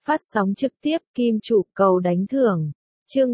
Phát sóng trực tiếp Kim Chủ cầu đánh thưởng. Chương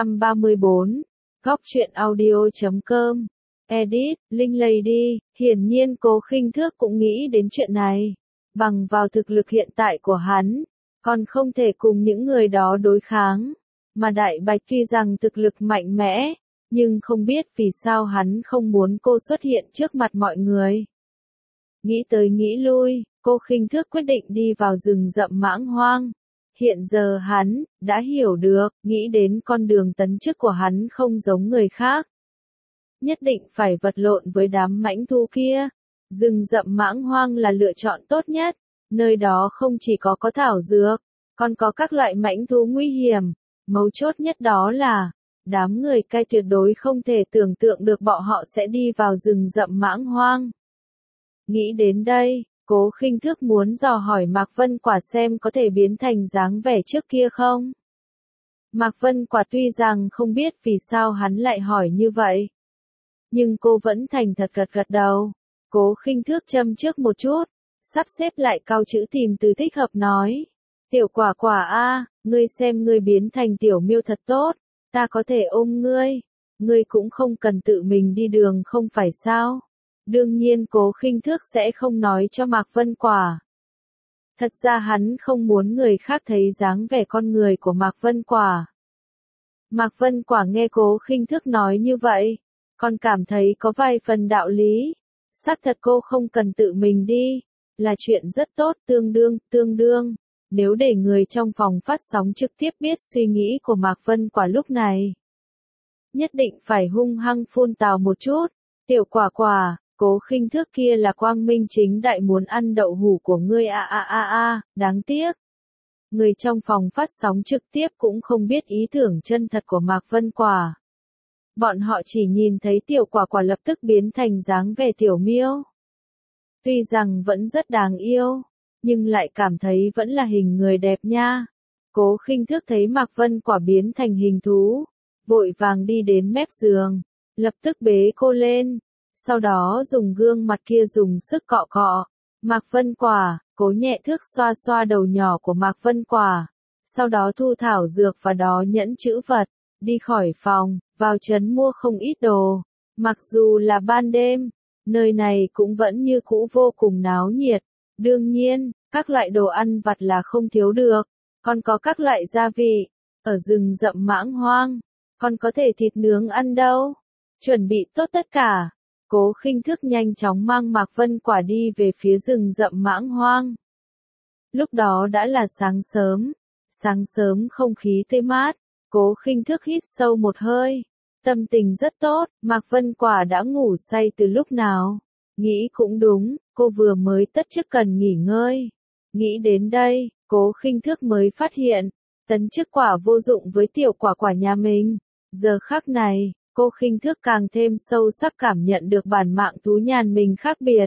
334. Góc truyện audio.com. Edit, Linh Lady. Hiển nhiên Cố Khinh Thước cũng nghĩ đến chuyện này. Bằng vào thực lực hiện tại của hắn, còn không thể cùng những người đó đối kháng. Mà Đại Bạch tuy rằng thực lực mạnh mẽ, nhưng không biết vì sao hắn không muốn cô xuất hiện trước mặt mọi người. Nghĩ tới nghĩ lui, Cố Khinh Thước quyết định đi vào rừng rậm mãng hoang. Hiện giờ hắn đã hiểu được, nghĩ đến con đường tấn chức của hắn không giống người khác. Nhất định phải vật lộn với đám mãnh thú kia. Rừng rậm mãng hoang là lựa chọn tốt nhất, nơi đó không chỉ có thảo dược, còn có các loại mãnh thú nguy hiểm. Mấu chốt nhất đó là, đám người cai tuyệt đối không thể tưởng tượng được bọn họ sẽ đi vào rừng rậm mãng hoang. Nghĩ đến đây, Cố Khinh Thước muốn dò hỏi Mạc Vân Quả xem có thể biến thành dáng vẻ trước kia không. Mạc Vân Quả tuy rằng không biết vì sao hắn lại hỏi như vậy, nhưng cô vẫn thành thật gật đầu. Cố Khinh Thước châm trước một chút, sắp xếp lại câu chữ tìm từ thích hợp nói. Tiểu Quả Quả a, ngươi xem ngươi biến thành tiểu miêu thật tốt, ta có thể ôm ngươi, ngươi cũng không cần tự mình đi đường không phải sao. Đương nhiên Cố Khinh Thước sẽ không nói cho Mạc Vân Quả. Thật ra hắn không muốn người khác thấy dáng vẻ con người của Mạc Vân Quả. Mạc Vân Quả nghe Cố Khinh Thước nói như vậy, còn cảm thấy có vài phần đạo lý. Xác thật cô không cần tự mình đi, là chuyện rất tốt, tương đương. Nếu để người trong phòng phát sóng trực tiếp biết suy nghĩ của Mạc Vân Quả lúc này, nhất định phải hung hăng phun tào một chút. Tiểu Quả Quả, Cố Khinh Thước kia là quang minh chính đại muốn ăn đậu hũ của ngươi đáng tiếc. Người trong phòng phát sóng trực tiếp cũng không biết ý tưởng chân thật của Mạc Vân Quả. Bọn họ chỉ nhìn thấy Tiểu Quả Quả lập tức biến thành dáng vẻ tiểu miêu. Tuy rằng vẫn rất đáng yêu, nhưng lại cảm thấy vẫn là hình người đẹp nha. Cố Khinh Thước thấy Mạc Vân Quả biến thành hình thú, vội vàng đi đến mép giường, lập tức bế cô lên. Sau đó dùng gương mặt kia dùng sức cọ cọ. Mạc Vân Quả, Cố nhẹ thước xoa xoa đầu nhỏ của Mạc Vân Quả. Sau đó thu thảo dược và đó nhẫn chữ vật, đi khỏi phòng, vào trấn mua không ít đồ. Mặc dù là ban đêm, nơi này cũng vẫn như cũ vô cùng náo nhiệt. Đương nhiên, các loại đồ ăn vặt là không thiếu được, còn có các loại gia vị. Ở rừng rậm mãng hoang, còn có thể thịt nướng ăn đâu. Chuẩn bị tốt tất cả. Cố Khinh Thước nhanh chóng mang Mạc Vân Quả đi về phía rừng rậm mãng hoang. Lúc đó đã là sáng sớm không khí tươi mát, Cố Khinh Thước hít sâu một hơi, tâm tình rất tốt. Mạc Vân Quả đã ngủ say từ lúc nào? Nghĩ cũng đúng, cô vừa mới tất chức cần nghỉ ngơi. Nghĩ đến đây, Cố Khinh Thước mới phát hiện, tấn chức quả vô dụng với Tiểu Quả Quả nhà mình. Giờ khắc này, Cố Khinh Thước càng thêm sâu sắc cảm nhận được bản mạng thú nhàn mình khác biệt.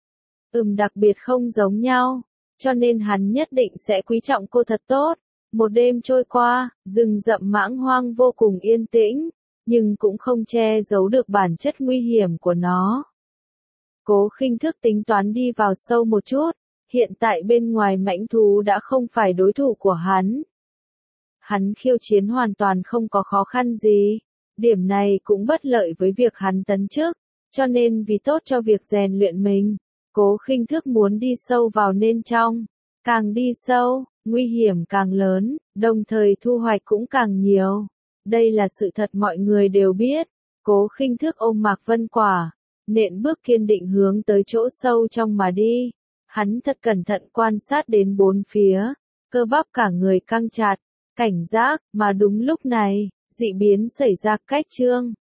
Đặc biệt không giống nhau, cho nên hắn nhất định sẽ quý trọng cô thật tốt. Một đêm trôi qua, rừng rậm mãng hoang vô cùng yên tĩnh, nhưng cũng không che giấu được bản chất nguy hiểm của nó. Cố Khinh Thước tính toán đi vào sâu một chút, hiện tại bên ngoài mãnh thú đã không phải đối thủ của hắn. Hắn khiêu chiến hoàn toàn không có khó khăn gì. Điểm này cũng bất lợi với việc hắn tấn chức, cho nên vì tốt cho việc rèn luyện mình, Cố Khinh Thước muốn đi sâu vào nên trong. Càng đi sâu, nguy hiểm càng lớn, đồng thời thu hoạch cũng càng nhiều. Đây là sự thật mọi người đều biết. Cố Khinh Thước ôm Mạc Vân Quả, nện bước kiên định hướng tới chỗ sâu trong mà đi. Hắn thật cẩn thận quan sát đến bốn phía, cơ bắp cả người căng chặt, cảnh giác, mà đúng lúc này, dị biến xảy ra. Cách chương